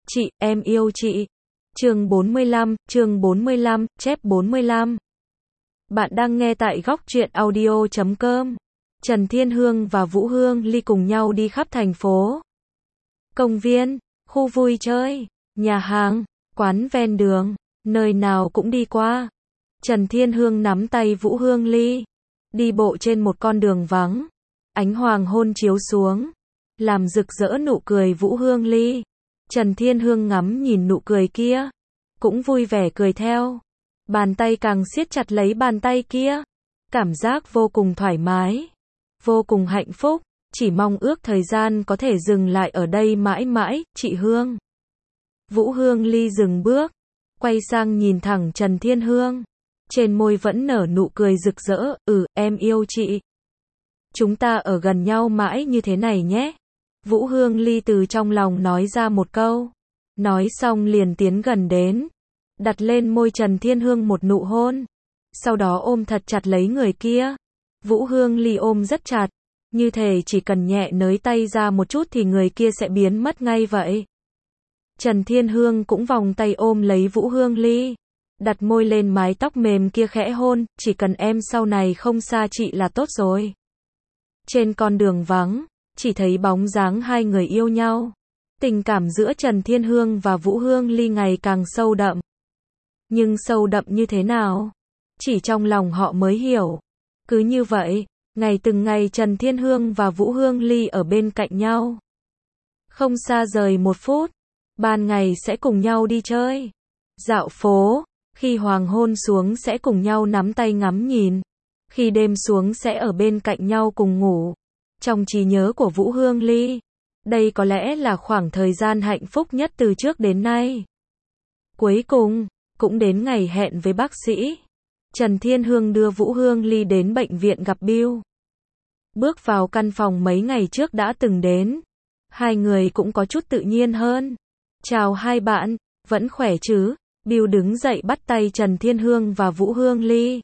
Chị, em yêu chị. Chương 45, chép 45. Bạn đang nghe tại góc truyện audio.com. Trần Thiên Hương và Vũ Hương Ly cùng nhau đi khắp thành phố. Công viên, khu vui chơi, nhà hàng, quán ven đường, nơi nào cũng đi qua. Trần Thiên Hương nắm tay Vũ Hương Ly, đi bộ trên một con đường vắng. Ánh hoàng hôn chiếu xuống, làm rực rỡ nụ cười Vũ Hương Ly. Trần Thiên Hương ngắm nhìn nụ cười kia, cũng vui vẻ cười theo. Bàn tay càng siết chặt lấy bàn tay kia. Cảm giác vô cùng thoải mái, vô cùng hạnh phúc, chỉ mong ước thời gian có thể dừng lại ở đây mãi mãi, chị Hương. Vũ Hương Ly dừng bước, quay sang nhìn thẳng Trần Thiên Hương. Trên môi vẫn nở nụ cười rực rỡ, em yêu chị. Chúng ta ở gần nhau mãi như thế này nhé. Vũ Hương Ly từ trong lòng nói ra một câu. Nói xong liền tiến gần đến, đặt lên môi Trần Thiên Hương một nụ hôn. Sau đó ôm thật chặt lấy người kia. Vũ Hương Ly ôm rất chặt, như thể chỉ cần nhẹ nới tay ra một chút thì người kia sẽ biến mất ngay vậy. Trần Thiên Hương cũng vòng tay ôm lấy Vũ Hương Ly, đặt môi lên mái tóc mềm kia khẽ hôn, chỉ cần em sau này không xa chị là tốt rồi. Trên con đường vắng, chỉ thấy bóng dáng hai người yêu nhau. Tình cảm giữa Trần Thiên Hương và Vũ Hương Ly ngày càng sâu đậm. Nhưng sâu đậm như thế nào? Chỉ trong lòng họ mới hiểu. Cứ như vậy, ngày từng ngày Trần Thiên Hương và Vũ Hương Ly ở bên cạnh nhau. Không xa rời một phút. Ban ngày sẽ cùng nhau đi chơi, dạo phố. Khi hoàng hôn xuống sẽ cùng nhau nắm tay ngắm nhìn. Khi đêm xuống sẽ ở bên cạnh nhau cùng ngủ. Trong trí nhớ của Vũ Hương Ly, đây có lẽ là khoảng thời gian hạnh phúc nhất từ trước đến nay. Cuối cùng, cũng đến ngày hẹn với bác sĩ. Trần Thiên Hương đưa Vũ Hương Ly đến bệnh viện gặp Bill. Bước vào căn phòng mấy ngày trước đã từng đến. Hai người cũng có chút tự nhiên hơn. Chào hai bạn, vẫn khỏe chứ? Bill đứng dậy bắt tay Trần Thiên Hương và Vũ Hương Ly.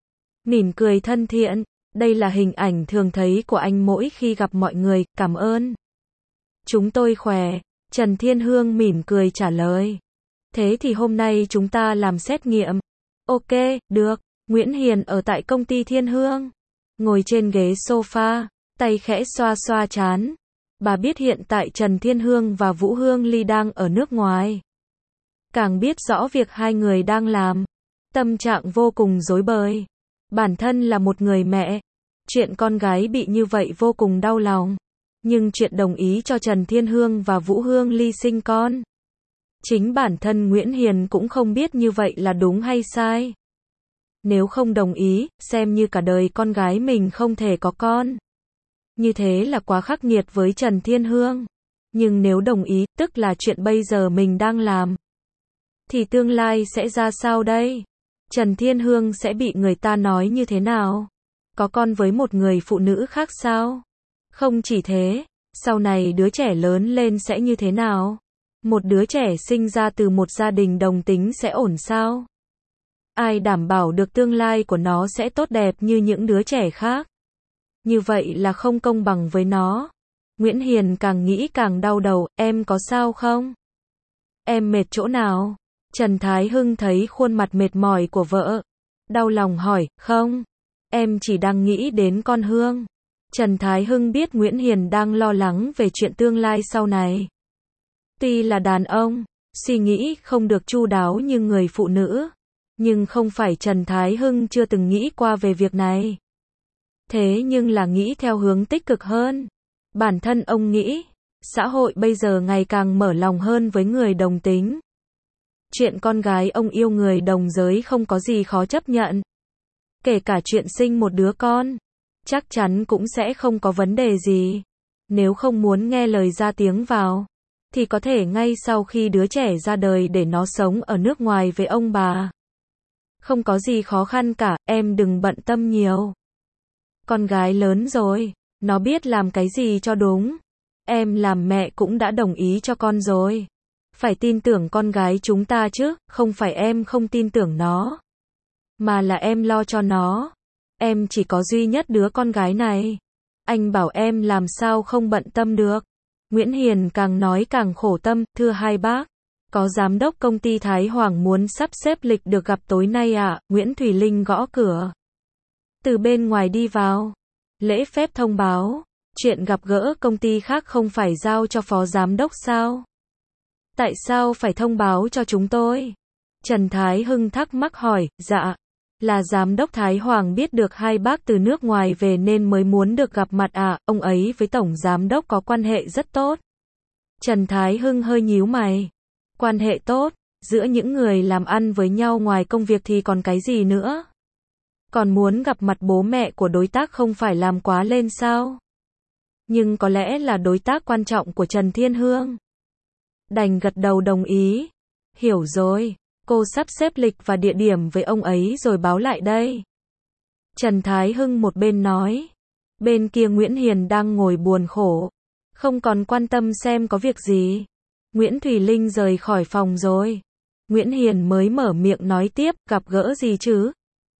Mỉm cười thân thiện, đây là hình ảnh thường thấy của anh mỗi khi gặp mọi người, cảm ơn. Chúng tôi khỏe, Trần Thiên Hương mỉm cười trả lời. Thế thì hôm nay chúng ta làm xét nghiệm. Ok, được. Nguyễn Hiền ở tại công ty Thiên Hương, ngồi trên ghế sofa, tay khẽ xoa xoa trán. Bà biết hiện tại Trần Thiên Hương và Vũ Hương Ly đang ở nước ngoài. Càng biết rõ việc hai người đang làm, tâm trạng vô cùng rối bời. Bản thân là một người mẹ, chuyện con gái bị như vậy vô cùng đau lòng. Nhưng chuyện đồng ý cho Trần Thiên Hương và Vũ Hương Ly sinh con, chính bản thân Nguyễn Hiền cũng không biết như vậy là đúng hay sai. Nếu không đồng ý, xem như cả đời con gái mình không thể có con. Như thế là quá khắc nghiệt với Trần Thiên Hương. Nhưng nếu đồng ý, tức là chuyện bây giờ mình đang làm. Thì tương lai sẽ ra sao đây? Trần Thiên Hương sẽ bị người ta nói như thế nào? Có con với một người phụ nữ khác sao? Không chỉ thế, sau này đứa trẻ lớn lên sẽ như thế nào? Một đứa trẻ sinh ra từ một gia đình đồng tính sẽ ổn sao? Ai đảm bảo được tương lai của nó sẽ tốt đẹp như những đứa trẻ khác? Như vậy là không công bằng với nó. Nguyễn Hiền càng nghĩ càng đau đầu, em có sao không? Em mệt chỗ nào? Trần Thái Hưng thấy khuôn mặt mệt mỏi của vợ, đau lòng hỏi, không, em chỉ đang nghĩ đến con Hương. Trần Thái Hưng biết Nguyễn Hiền đang lo lắng về chuyện tương lai sau này. Tuy là đàn ông, suy nghĩ không được chu đáo như người phụ nữ, nhưng không phải Trần Thái Hưng chưa từng nghĩ qua về việc này. Thế nhưng là nghĩ theo hướng tích cực hơn. Bản thân ông nghĩ, xã hội bây giờ ngày càng mở lòng hơn với người đồng tính. Chuyện con gái ông yêu người đồng giới không có gì khó chấp nhận. Kể cả chuyện sinh một đứa con, chắc chắn cũng sẽ không có vấn đề gì. Nếu không muốn nghe lời ra tiếng vào, thì có thể ngay sau khi đứa trẻ ra đời để nó sống ở nước ngoài với ông bà. Không có gì khó khăn cả, em đừng bận tâm nhiều. Con gái lớn rồi, nó biết làm cái gì cho đúng. Em làm mẹ cũng đã đồng ý cho con rồi. Phải tin tưởng con gái chúng ta chứ, không phải em không tin tưởng nó, mà là em lo cho nó. Em chỉ có duy nhất đứa con gái này. Anh bảo em làm sao không bận tâm được. Nguyễn Hiền càng nói càng khổ tâm, thưa hai bác, Có giám đốc công ty Thái Hoàng muốn sắp xếp lịch được gặp tối nay ạ. Nguyễn Thùy Linh gõ cửa. Từ bên ngoài đi vào. Lễ phép thông báo. Chuyện gặp gỡ công ty khác không phải giao cho phó giám đốc sao? Tại sao phải thông báo cho chúng tôi? Trần Thái Hưng thắc mắc hỏi. Dạ. Là giám đốc Thái Hoàng biết được hai bác từ nước ngoài về nên mới muốn được gặp mặt ạ. Ông ấy với tổng giám đốc có quan hệ rất tốt. Trần Thái Hưng hơi nhíu mày. Quan hệ tốt, giữa những người làm ăn với nhau ngoài công việc thì còn cái gì nữa? Còn muốn gặp mặt bố mẹ của đối tác không phải làm quá lên sao? Nhưng có lẽ là đối tác quan trọng của Trần Thiên Hương. Đành gật đầu đồng ý. Hiểu rồi, cô sắp xếp lịch và địa điểm với ông ấy rồi báo lại đây. Trần Thái Hưng một bên nói. Bên kia Nguyễn Hiền đang ngồi buồn khổ. Không còn quan tâm xem có việc gì. Nguyễn Thùy Linh rời khỏi phòng rồi. Nguyễn Hiền mới mở miệng nói tiếp, gặp gỡ gì chứ?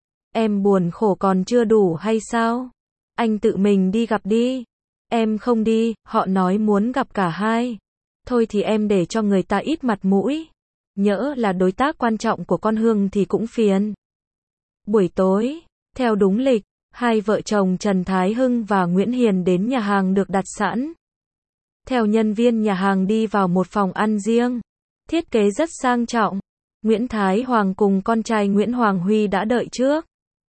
Em buồn khổ còn chưa đủ hay sao? Anh tự mình đi gặp đi. Em không đi, họ nói muốn gặp cả hai. Thôi thì em để cho người ta ít mặt mũi. Nhỡ là đối tác quan trọng của con Hương thì cũng phiền. Buổi tối, theo đúng lịch, hai vợ chồng Trần Thái Hưng và Nguyễn Hiền đến nhà hàng được đặt sẵn. Theo nhân viên nhà hàng đi vào một phòng ăn riêng. Thiết kế rất sang trọng. Nguyễn Thái Hoàng cùng con trai Nguyễn Hoàng Huy đã đợi trước.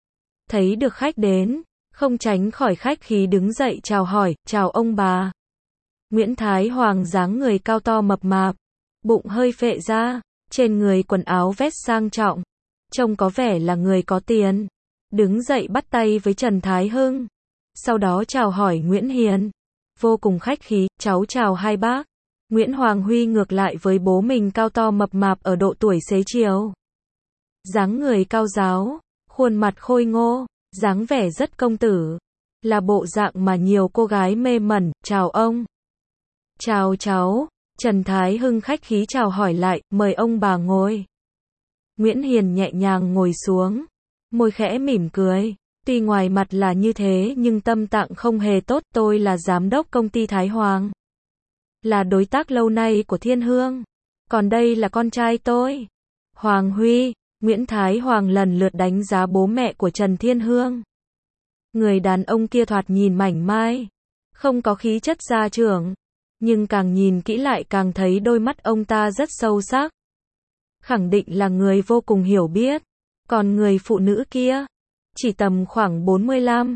Thấy được khách đến, không tránh khỏi khách khí đứng dậy chào hỏi, chào ông bà. Nguyễn Thái Hoàng dáng người cao to mập mạp, bụng hơi phệ ra, trên người quần áo vest sang trọng. Trông có vẻ là người có tiền. Đứng dậy bắt tay với Trần Thái Hưng. Sau đó chào hỏi Nguyễn Hiền. Vô cùng khách khí, cháu chào hai bác. Nguyễn Hoàng Huy ngược lại với bố mình cao to mập mạp ở độ tuổi xế chiều. Dáng người cao ráo, khuôn mặt khôi ngô, dáng vẻ rất công tử. Là bộ dạng mà nhiều cô gái mê mẩn, chào ông. Chào cháu, Trần Thái Hưng khách khí chào hỏi lại, mời ông bà ngồi. Nguyễn Hiền nhẹ nhàng ngồi xuống, môi khẽ mỉm cười. Tuy ngoài mặt là như thế nhưng tâm tạng không hề tốt, tôi là giám đốc công ty Thái Hoàng. Là đối tác lâu nay của Thiên Hương. Còn đây là con trai tôi. Hoàng Huy. Nguyễn Thái Hoàng lần lượt đánh giá bố mẹ của Trần Thiên Hương. Người đàn ông kia thoạt nhìn mảnh mai. Không có khí chất gia trưởng. Nhưng càng nhìn kỹ lại càng thấy đôi mắt ông ta rất sâu sắc. Khẳng định là người vô cùng hiểu biết. Còn người phụ nữ kia, chỉ tầm khoảng 45,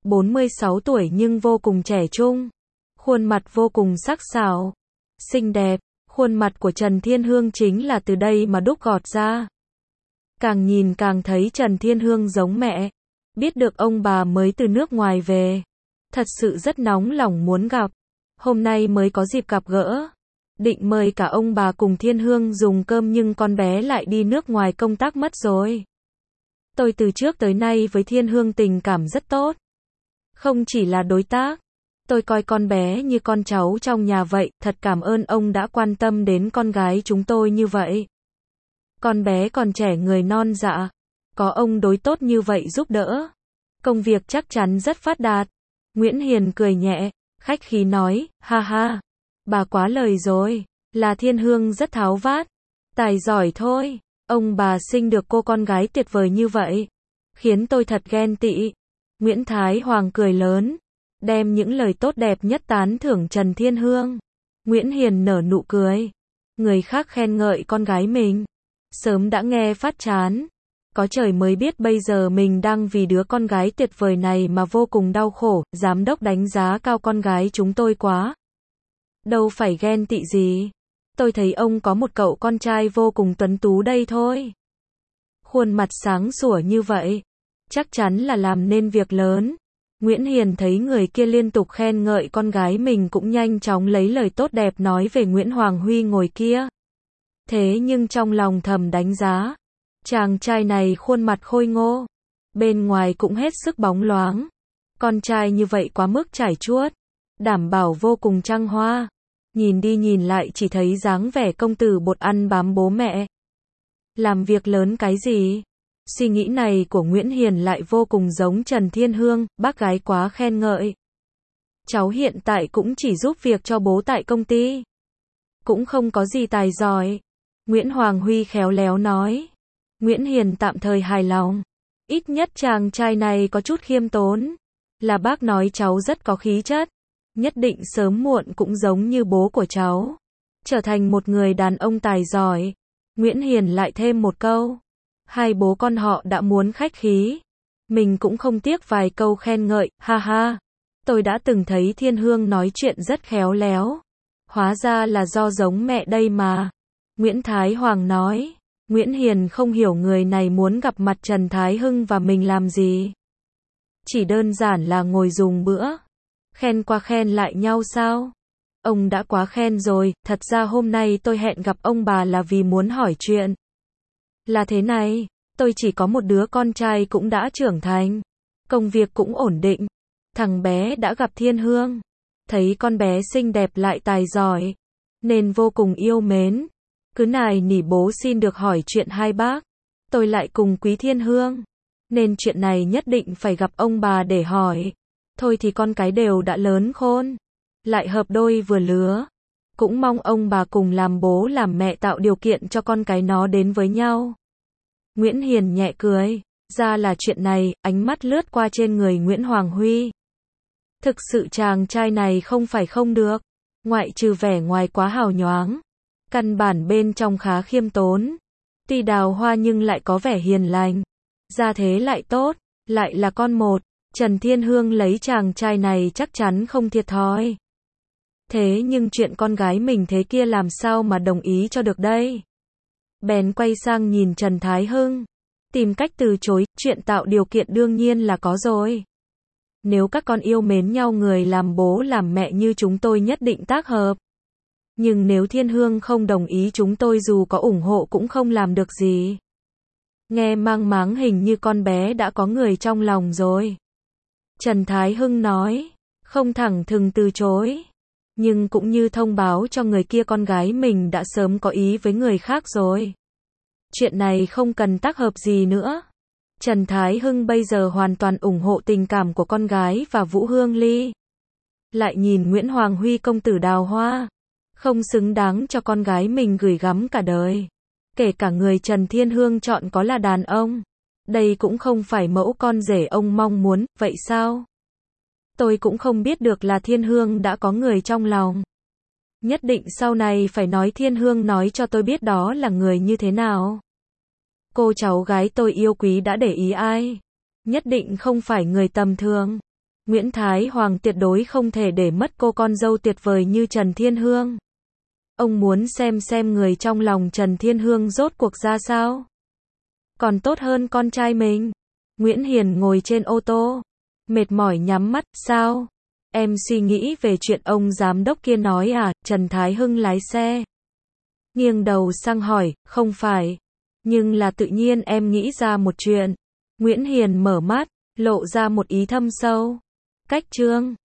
46 tuổi nhưng vô cùng trẻ trung. Khuôn mặt vô cùng sắc sảo, xinh đẹp. Khuôn mặt của Trần Thiên Hương chính là từ đây mà đúc gọt ra. Càng nhìn càng thấy Trần Thiên Hương giống mẹ. Biết được ông bà mới từ nước ngoài về. Thật sự rất nóng lòng muốn gặp. Hôm nay mới có dịp gặp gỡ. Định mời cả ông bà cùng Thiên Hương dùng cơm nhưng con bé lại đi nước ngoài công tác mất rồi. Tôi từ trước tới nay với Thiên Hương tình cảm rất tốt. Không chỉ là đối tác. Tôi coi con bé như con cháu trong nhà vậy, thật cảm ơn ông đã quan tâm đến con gái chúng tôi như vậy. Con bé còn trẻ người non dạ. Có ông đối tốt như vậy giúp đỡ. Công việc chắc chắn rất phát đạt. Nguyễn Hiền cười nhẹ, khách khí nói, ha ha. Bà quá lời rồi, là Thiên Hương rất tháo vát. Tài giỏi thôi. Ông bà sinh được cô con gái tuyệt vời như vậy. Khiến tôi thật ghen tị. Nguyễn Thái Hoàng cười lớn. Đem những lời tốt đẹp nhất tán thưởng Trần Thiên Hương. Nguyễn Hiền nở nụ cười. Người khác khen ngợi con gái mình. Sớm đã nghe phát chán. Có trời mới biết bây giờ mình đang vì đứa con gái tuyệt vời này mà vô cùng đau khổ. Giám đốc đánh giá cao con gái chúng tôi quá. Đâu phải ghen tị gì. Tôi thấy ông có một cậu con trai vô cùng tuấn tú đây thôi. Khuôn mặt sáng sủa như vậy. Chắc chắn là làm nên việc lớn. Nguyễn Hiền thấy người kia liên tục khen ngợi con gái mình cũng nhanh chóng lấy lời tốt đẹp nói về Nguyễn Hoàng Huy ngồi kia. Thế nhưng trong lòng thầm đánh giá. Chàng trai này khuôn mặt khôi ngô. Bên ngoài cũng hết sức bóng loáng. Con trai như vậy quá mức trải chuốt. Đảm bảo vô cùng trăng hoa. Nhìn đi nhìn lại chỉ thấy dáng vẻ công tử bột ăn bám bố mẹ. Làm việc lớn cái gì? Suy nghĩ này của Nguyễn Hiền lại vô cùng giống Trần Thiên Hương, bác gái quá khen ngợi. Cháu hiện tại cũng chỉ giúp việc cho bố tại công ty. Cũng không có gì tài giỏi. Nguyễn Hoàng Huy khéo léo nói. Nguyễn Hiền tạm thời hài lòng. Ít nhất chàng trai này có chút khiêm tốn. Là bác nói cháu rất có khí chất. Nhất định sớm muộn cũng giống như bố của cháu. Trở thành một người đàn ông tài giỏi. Nguyễn Hiền lại thêm một câu. Hai bố con họ đã muốn khách khí. Mình cũng không tiếc vài câu khen ngợi, ha ha. Tôi đã từng thấy Thiên Hương nói chuyện rất khéo léo. Hóa ra là do giống mẹ đây mà. Nguyễn Thái Hoàng nói. Nguyễn Hiền không hiểu người này muốn gặp mặt Trần Thái Hưng và mình làm gì. Chỉ đơn giản là ngồi dùng bữa. Khen qua khen lại nhau sao? Ông đã quá khen rồi, thật ra hôm nay tôi hẹn gặp ông bà là vì muốn hỏi chuyện. Là thế này, tôi chỉ có một đứa con trai cũng đã trưởng thành. Công việc cũng ổn định. Thằng bé đã gặp Thiên Hương. Thấy con bé xinh đẹp lại tài giỏi. Nên vô cùng yêu mến. Cứ nài nỉ bố xin được hỏi chuyện hai bác. Tôi lại cùng quý Thiên Hương. Nên chuyện này nhất định phải gặp ông bà để hỏi. Thôi thì con cái đều đã lớn khôn. Lại hợp đôi vừa lứa. Cũng mong ông bà cùng làm bố làm mẹ tạo điều kiện cho con cái nó đến với nhau. Nguyễn Hiền nhẹ cười. Ra là chuyện này, ánh mắt lướt qua trên người Nguyễn Hoàng Huy. Thực sự chàng trai này không phải không được. Ngoại trừ vẻ ngoài quá hào nhoáng. Căn bản bên trong khá khiêm tốn. Tuy đào hoa nhưng lại có vẻ hiền lành. Gia thế lại tốt. Lại là con một. Trần Thiên Hương lấy chàng trai này chắc chắn không thiệt thòi. Thế nhưng chuyện con gái mình thế kia làm sao mà đồng ý cho được đây? Bèn quay sang nhìn Trần Thái Hưng. Tìm cách từ chối, chuyện tạo điều kiện đương nhiên là có rồi. Nếu các con yêu mến nhau người làm bố làm mẹ như chúng tôi nhất định tác hợp. Nhưng nếu Thiên Hương không đồng ý chúng tôi dù có ủng hộ cũng không làm được gì. Nghe mang máng hình như con bé đã có người trong lòng rồi. Trần Thái Hưng nói, không thẳng thừng từ chối. Nhưng cũng như thông báo cho người kia con gái mình đã sớm có ý với người khác rồi. Chuyện này không cần tác hợp gì nữa. Trần Thái Hưng bây giờ hoàn toàn ủng hộ tình cảm của con gái và Vũ Hương Ly. Lại nhìn Nguyễn Hoàng Huy công tử đào hoa. Không xứng đáng cho con gái mình gửi gắm cả đời. Kể cả người Trần Thiên Hương chọn có là đàn ông. Đây cũng không phải mẫu con rể ông mong muốn, vậy sao? Tôi cũng không biết được là Thiên Hương đã có người trong lòng. Nhất định sau này phải nói Thiên Hương nói cho tôi biết đó là người như thế nào. Cô cháu gái tôi yêu quý đã để ý ai? Nhất định không phải người tầm thường. Nguyễn Thái Hoàng tuyệt đối không thể để mất cô con dâu tuyệt vời như Trần Thiên Hương. Ông muốn xem người trong lòng Trần Thiên Hương rốt cuộc ra sao? Còn tốt hơn con trai mình. Nguyễn Hiền ngồi trên ô tô. Mệt mỏi nhắm mắt, sao? Em suy nghĩ về chuyện ông giám đốc kia nói à, Trần Thái Hưng lái xe. Nghiêng đầu sang hỏi, không phải. Nhưng là tự nhiên em nghĩ ra một chuyện. Nguyễn Hiền mở mắt, lộ ra một ý thâm sâu. Cách chương